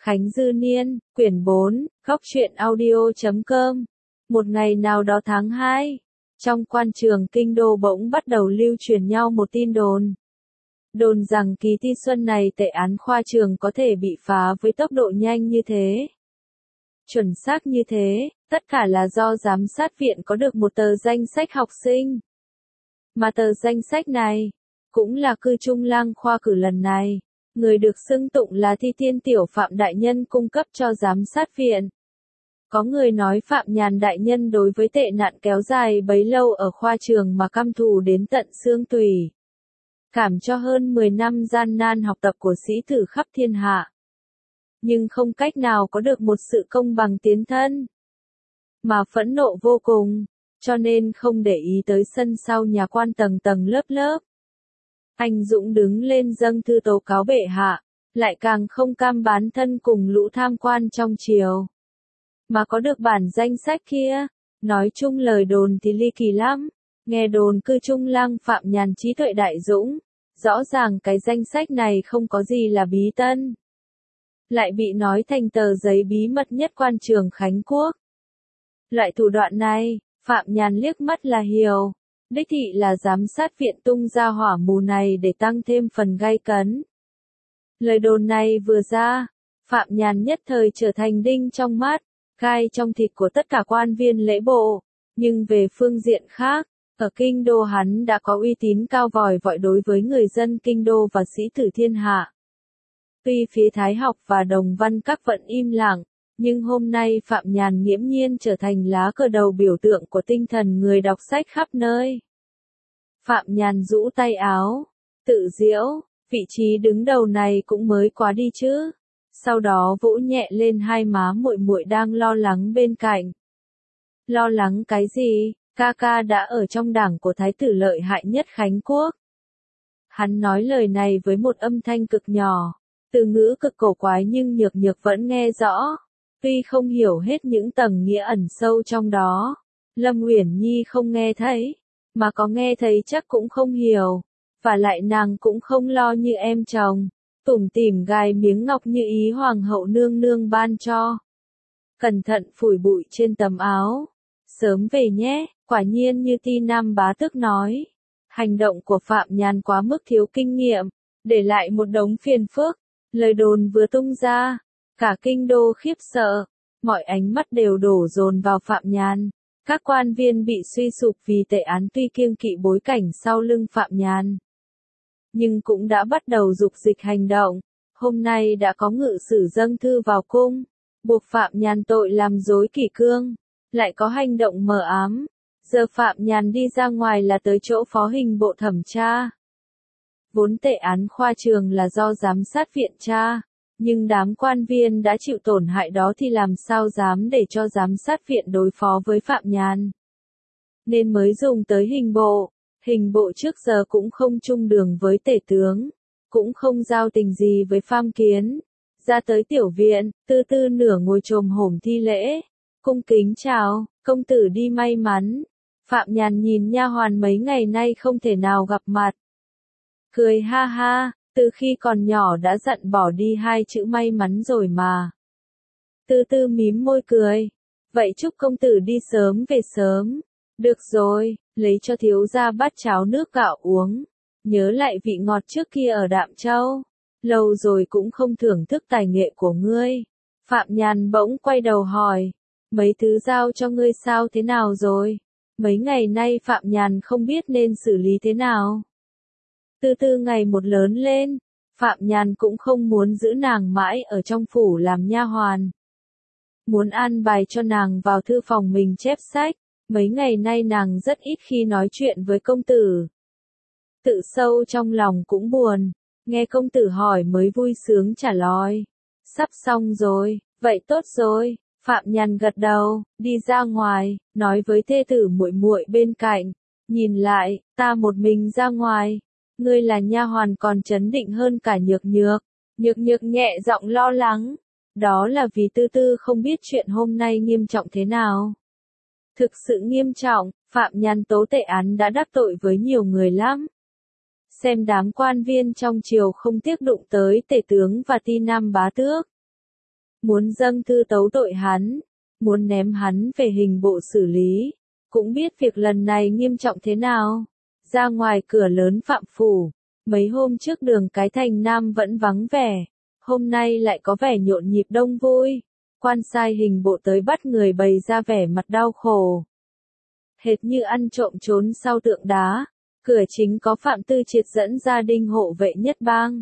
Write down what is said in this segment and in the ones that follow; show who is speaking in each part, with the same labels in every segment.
Speaker 1: Khánh Dư Niên, quyển 4, góc truyện audio.com. Một ngày nào đó tháng 2, trong quan trường kinh đô bỗng bắt đầu lưu truyền nhau một tin đồn. Đồn rằng kỳ thi xuân này tệ án khoa trường có thể bị phá với tốc độ nhanh như thế. Chuẩn xác như thế, tất cả là do giám sát viện có được một tờ danh sách học sinh. Mà tờ danh sách này, cũng là cư trung lang khoa cử lần này. Người được xưng tụng là Thi Thiên Tiểu Phạm Đại Nhân cung cấp cho giám sát viện. Có người nói Phạm Nhàn Đại Nhân đối với tệ nạn kéo dài bấy lâu ở khoa trường mà căm thù đến tận xương tủy. Cảm cho hơn 10 năm gian nan học tập của sĩ tử khắp thiên hạ. Nhưng không cách nào có được một sự công bằng tiến thân. Mà phẫn nộ vô cùng, cho nên không để ý tới sân sau nhà quan tầng tầng lớp lớp. Anh Dũng đứng lên dâng thư tố cáo bệ hạ, lại càng không cam bán thân cùng lũ tham quan trong triều. Mà có được bản danh sách kia, nói chung lời đồn thì ly kỳ lắm, nghe đồn cư trung lang Phạm Nhàn trí tuệ đại dũng, rõ ràng cái danh sách này không có gì là bí tân. Lại bị nói thành tờ giấy bí mật nhất quan trường Khánh Quốc. Loại thủ đoạn này, Phạm Nhàn liếc mắt là hiểu. Đích thị là giám sát viện tung ra hỏa mù này để tăng thêm phần gay cấn. Lời đồn này vừa ra, Phạm Nhàn nhất thời trở thành đinh trong mắt, gai trong thịt của tất cả quan viên lễ bộ. Nhưng về phương diện khác, ở kinh đô hắn đã có uy tín cao vòi vọi đối với người dân kinh đô và sĩ tử thiên hạ. Tuy phía Thái học và Đồng Văn các vẫn im lặng, nhưng hôm nay Phạm Nhàn nghiễm nhiên trở thành lá cờ đầu biểu tượng của tinh thần người đọc sách khắp nơi. Phạm Nhàn rũ tay áo, tự giễu, vị trí đứng đầu này cũng mới quá đi chứ. Sau đó vỗ nhẹ lên hai má muội muội đang lo lắng bên cạnh. Lo lắng cái gì, ca ca đã ở trong đảng của thái tử lợi hại nhất Khánh Quốc. Hắn nói lời này với một âm thanh cực nhỏ, từ ngữ cực cổ quái nhưng nhược nhược vẫn nghe rõ. Tuy không hiểu hết những tầng nghĩa ẩn sâu trong đó, Lâm Uyển Nhi không nghe thấy, mà có nghe thấy chắc cũng không hiểu, và lại nàng cũng không lo như em chồng, tủm tỉm gài miếng ngọc như ý hoàng hậu nương nương ban cho. Cẩn thận phủi bụi trên tấm áo, sớm về nhé, quả nhiên như Ti Nam Bá Tước nói, hành động của Phạm Nhàn quá mức thiếu kinh nghiệm, để lại một đống phiền phức, lời đồn vừa tung ra. Cả kinh đô khiếp sợ, mọi ánh mắt đều đổ dồn vào Phạm Nhàn. Các quan viên bị suy sụp vì tệ án tuy kiêng kỵ bối cảnh sau lưng Phạm Nhàn. Nhưng cũng đã bắt đầu dục dịch hành động. Hôm nay đã có ngự sử dâng thư vào cung, buộc Phạm Nhàn tội làm rối kỷ cương. Lại có hành động mờ ám. Giờ Phạm Nhàn đi ra ngoài là tới chỗ phó hình bộ thẩm tra. Vốn tệ án khoa trường là do giám sát viện tra. Nhưng đám quan viên đã chịu tổn hại đó thì làm sao dám để cho giám sát viện đối phó với Phạm Nhàn. Nên mới dùng tới hình bộ trước giờ cũng không chung đường với tể tướng, cũng không giao tình gì với Pham Kiến. Ra tới tiểu viện, tư tư nửa ngồi chồm hổm thi lễ, cung kính chào, công tử đi may mắn. Phạm Nhàn nhìn nha hoàn mấy ngày nay không thể nào gặp mặt. Cười ha ha. Từ khi còn nhỏ đã dặn bỏ đi hai chữ may mắn rồi mà. Tư tư mím môi cười. Vậy chúc công tử đi sớm về sớm. Được rồi, lấy cho thiếu gia bát cháo nước gạo uống. Nhớ lại vị ngọt trước kia ở Đạm Châu. Lâu rồi cũng không thưởng thức tài nghệ của ngươi. Phạm Nhàn bỗng quay đầu hỏi. Mấy thứ giao cho ngươi sao thế nào rồi? Mấy ngày nay Phạm Nhàn không biết nên xử lý thế nào. Từ từ ngày một lớn lên, Phạm Nhàn cũng không muốn giữ nàng mãi ở trong phủ làm nha hoàn. Muốn an bài cho nàng vào thư phòng mình chép sách, mấy ngày nay nàng rất ít khi nói chuyện với công tử. Tự sâu trong lòng cũng buồn, nghe công tử hỏi mới vui sướng trả lời. Sắp xong rồi, vậy tốt rồi, Phạm Nhàn gật đầu, đi ra ngoài, nói với thê tử muội muội bên cạnh, nhìn lại, ta một mình ra ngoài. Ngươi là nha hoàn còn trấn định hơn cả nhược nhược. Nhược nhược nhẹ giọng lo lắng. Đó là vì tư tư không biết chuyện hôm nay nghiêm trọng thế nào. Thực sự nghiêm trọng, Phạm Nhàn tố tệ án đã đắc tội với nhiều người lắm. Xem đám quan viên trong triều không tiếc đụng tới tể tướng và Ti Nam Bá Tước. muốn dâng thư tấu tội hắn, muốn ném hắn về hình bộ xử lý, cũng biết việc lần này nghiêm trọng thế nào. Ra ngoài cửa lớn Phạm Phủ, mấy hôm trước đường cái thành Nam vẫn vắng vẻ, hôm nay lại có vẻ nhộn nhịp đông vui. Quan sai hình bộ tới bắt người bày ra vẻ mặt đau khổ, hệt như ăn trộm trốn sau tượng đá. Cửa chính có Phạm Tư Triệt dẫn gia đình hộ vệ nhất bang,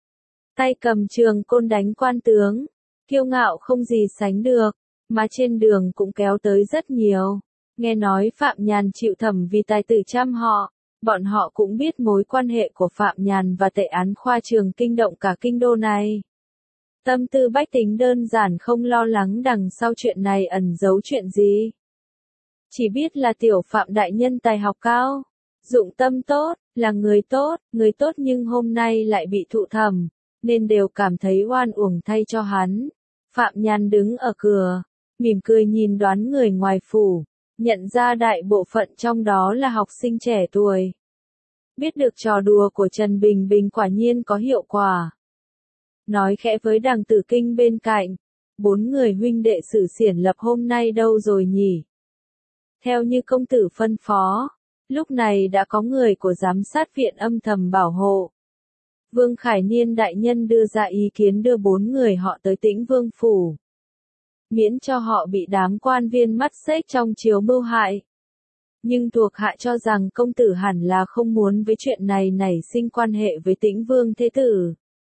Speaker 1: tay cầm trường côn đánh quan tướng, kiêu ngạo không gì sánh được, mà trên đường cũng kéo tới rất nhiều. Nghe nói Phạm Nhàn chịu thẩm vì tài tử trăm họ, bọn họ cũng biết mối quan hệ của Phạm Nhàn và tệ án khoa trường kinh động cả kinh đô này. Tâm tư bách tính đơn giản không lo lắng đằng sau chuyện này ẩn giấu chuyện gì. Chỉ biết là tiểu Phạm đại nhân tài học cao, dụng tâm tốt, là người tốt nhưng hôm nay lại bị thụ thẩm, nên đều cảm thấy oan uổng thay cho hắn. Phạm Nhàn đứng ở cửa, mỉm cười nhìn đoán người ngoài phủ, nhận ra đại bộ phận trong đó là học sinh trẻ tuổi. Biết được trò đùa của Trần Bình Bình quả nhiên có hiệu quả. Nói khẽ với Đằng Tử Kinh bên cạnh, 4 người huynh đệ Sử Xiển Lập hôm nay đâu rồi nhỉ? Theo như công tử phân phó, lúc này đã có người của giám sát viện âm thầm bảo hộ. Vương Khải Niên đại nhân đưa ra ý kiến đưa 4 người họ tới Tĩnh Vương phủ, miễn cho họ bị đám quan viên mắt xếch trong chiếu mưu hại. Nhưng thuộc hạ cho rằng công tử hẳn là không muốn với chuyện này nảy sinh quan hệ với Tĩnh Vương thế tử,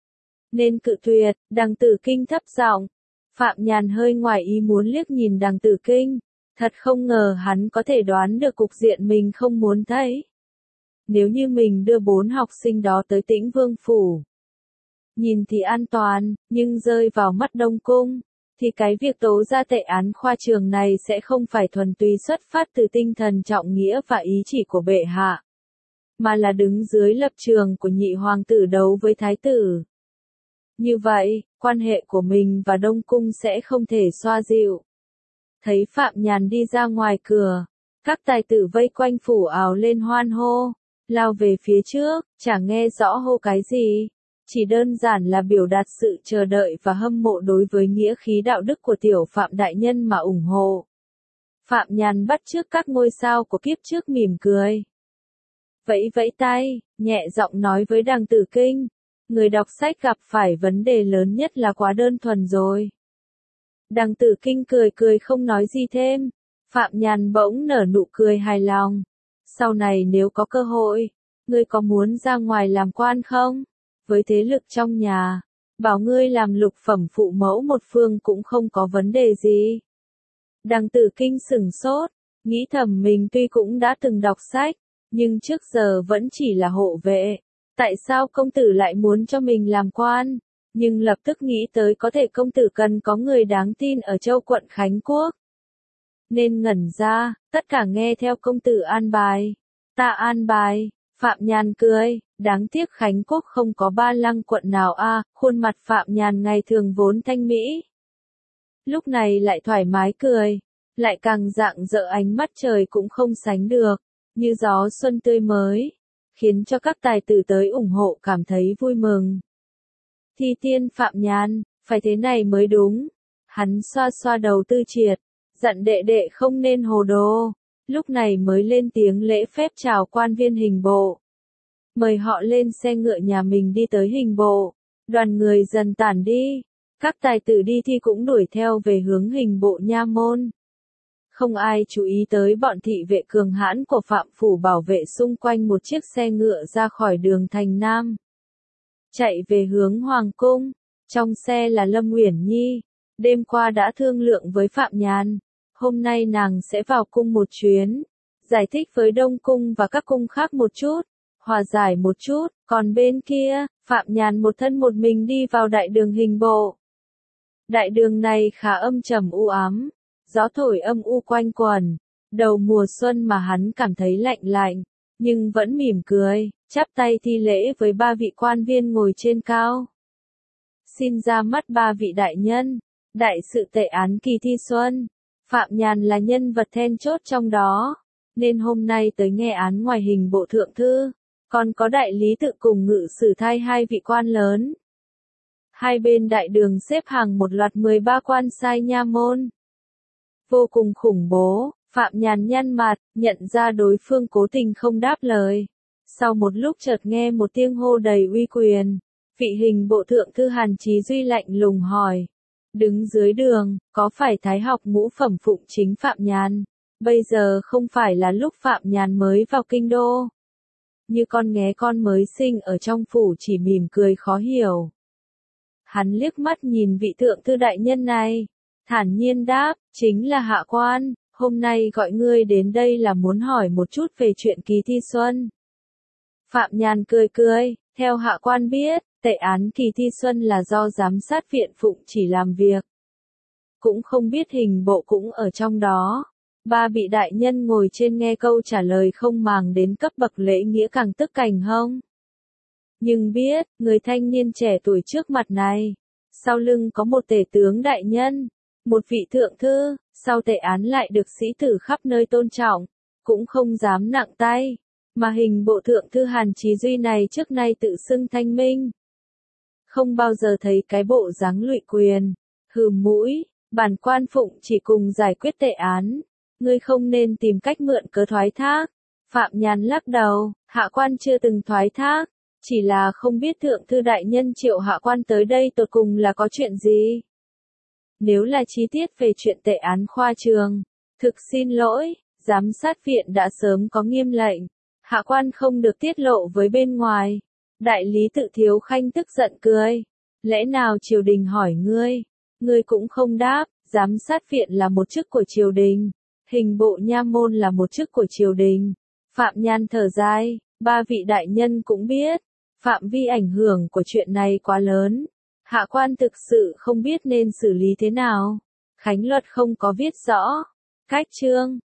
Speaker 1: nên cự tuyệt. Đằng Tử Kinh thấp giọng. Phạm Nhàn hơi ngoài ý muốn liếc nhìn Đằng Tử Kinh, thật không ngờ hắn có thể đoán được cục diện mình không muốn thấy. Nếu như mình đưa 4 học sinh đó tới Tĩnh Vương phủ, nhìn thì an toàn, nhưng rơi vào mắt Đông Cung, thì cái việc tố ra tệ án khoa trường này sẽ không phải thuần túy xuất phát từ tinh thần trọng nghĩa và ý chỉ của bệ hạ, mà là đứng dưới lập trường của nhị hoàng tử đấu với thái tử. Như vậy, quan hệ của mình và Đông Cung sẽ không thể xoa dịu. Thấy Phạm Nhàn đi ra ngoài cửa, các tài tử vây quanh phủ ào lên hoan hô, lao về phía trước, chẳng nghe rõ hô cái gì. Chỉ đơn giản là biểu đạt sự chờ đợi và hâm mộ đối với nghĩa khí đạo đức của tiểu Phạm đại nhân mà ủng hộ. Phạm Nhàn bắt chước các ngôi sao của kiếp trước mỉm cười, vẫy vẫy tay, nhẹ giọng nói với Đằng Tử Kinh, người đọc sách gặp phải vấn đề lớn nhất là quá đơn thuần rồi. Đằng Tử Kinh cười cười không nói gì thêm. Phạm Nhàn bỗng nở nụ cười hài lòng. Sau này nếu có cơ hội, ngươi có muốn ra ngoài làm quan không? Với thế lực trong nhà, bảo ngươi làm lục phẩm phụ mẫu một phương cũng không có vấn đề gì. Đằng Tử Kinh sửng sốt, nghĩ thầm mình tuy cũng đã từng đọc sách, nhưng trước giờ vẫn chỉ là hộ vệ. Tại sao công tử lại muốn cho mình làm quan? Nhưng lập tức nghĩ tới có thể công tử cần có người đáng tin ở châu quận Khánh Quốc, nên ngẩn ra, tất cả nghe theo công tử an bài. Ta an bài. Phạm Nhàn cười, đáng tiếc Khánh Quốc không có Ba Lăng quận nào a. Khuôn mặt Phạm Nhàn ngày thường vốn thanh mỹ, lúc này lại thoải mái cười, lại càng rạng rỡ, ánh mắt trời cũng không sánh được, như gió xuân tươi mới, khiến cho các tài tử tới ủng hộ cảm thấy vui mừng. Thi tiên Phạm Nhàn, phải thế này mới đúng. Hắn xoa xoa đầu Tư Triệt, dặn đệ đệ không nên hồ đồ, lúc này mới lên tiếng lễ phép chào quan viên hình bộ, mời họ lên xe ngựa nhà mình đi tới hình bộ. Đoàn người dần tản đi, các tài tử đi thi cũng đuổi theo về hướng hình bộ nha môn. Không ai chú ý tới bọn thị vệ cường hãn của Phạm phủ bảo vệ xung quanh một chiếc xe ngựa ra khỏi đường thành Nam, chạy về hướng Hoàng cung. Trong xe là Lâm Uyển Nhi, đêm qua đã thương lượng với Phạm Nhàn, hôm nay nàng sẽ vào cung một chuyến, giải thích với Đông cung và các cung khác một chút, hòa giải một chút. Còn bên kia, Phạm Nhàn một thân một mình đi vào đại đường hình bộ. Đại đường này khá âm trầm u ám, gió thổi âm u quanh quẩn, đầu mùa xuân mà hắn cảm thấy lạnh lạnh, nhưng vẫn mỉm cười, chắp tay thi lễ với 3 vị quan viên ngồi trên cao. Xin ra mắt 3 vị đại nhân, đại sự tệ án kỳ thi xuân. Phạm Nhàn là nhân vật then chốt trong đó, nên hôm nay tới nghe án ngoài hình bộ thượng thư, còn có đại lý tự cùng ngự sử thay 2 vị quan lớn. Hai bên đại đường xếp hàng một loạt 13 quan sai nha môn. Vô cùng khủng bố, Phạm Nhàn nhăn mặt, nhận ra đối phương cố tình không đáp lời. Sau một lúc chợt nghe một tiếng hô đầy uy quyền. Vị hình bộ thượng thư Hàn Chí Duy lạnh lùng hỏi. Đứng dưới đường, có phải thái học ngũ phẩm phụng chính Phạm Nhàn? Bây giờ không phải là lúc Phạm Nhàn mới vào kinh đô. Như con nghé con mới sinh ở trong phủ chỉ mỉm cười khó hiểu. Hắn liếc mắt nhìn vị thượng thư đại nhân này. Thản nhiên đáp, chính là hạ quan, hôm nay gọi ngươi đến đây là muốn hỏi một chút về chuyện kỳ thi xuân. Phạm Nhàn cười cười, theo hạ quan biết, tệ án kỳ thi xuân là do giám sát viện phụng chỉ làm việc. Cũng không biết hình bộ cũng ở trong đó. Ba vị đại nhân ngồi trên nghe câu trả lời không màng đến cấp bậc lễ nghĩa càng tức cành hông. Nhưng biết, người thanh niên trẻ tuổi trước mặt này, sau lưng có một tể tướng đại nhân, một vị thượng thư, sau tệ án lại được sĩ tử khắp nơi tôn trọng, cũng không dám nặng tay, mà hình bộ thượng thư Hàn Chí Duy này trước nay tự xưng thanh minh. Không bao giờ thấy cái bộ dáng lụy quyền, hừ mũi, bản quan phụng chỉ cùng giải quyết tệ án, ngươi không nên tìm cách mượn cớ thoái thác. Phạm Nhàn lắc đầu, hạ quan chưa từng thoái thác, chỉ là không biết thượng thư đại nhân triệu hạ quan tới đây tột cùng là có chuyện gì. Nếu là chi tiết về chuyện tệ án khoa trường, thực xin lỗi, giám sát viện đã sớm có nghiêm lệnh, hạ quan không được tiết lộ với bên ngoài. Đại lý Tự Thiếu Khanh tức giận cười, lẽ nào triều đình hỏi ngươi cũng không đáp, giám sát viện là một chức của triều đình, hình bộ nha môn là một chức của triều đình. Phạm Nhàn thở dài, ba vị đại nhân cũng biết, phạm vi ảnh hưởng của chuyện này quá lớn. Hạ quan thực sự không biết nên xử lý thế nào. Khánh luật không có viết rõ. Cách chương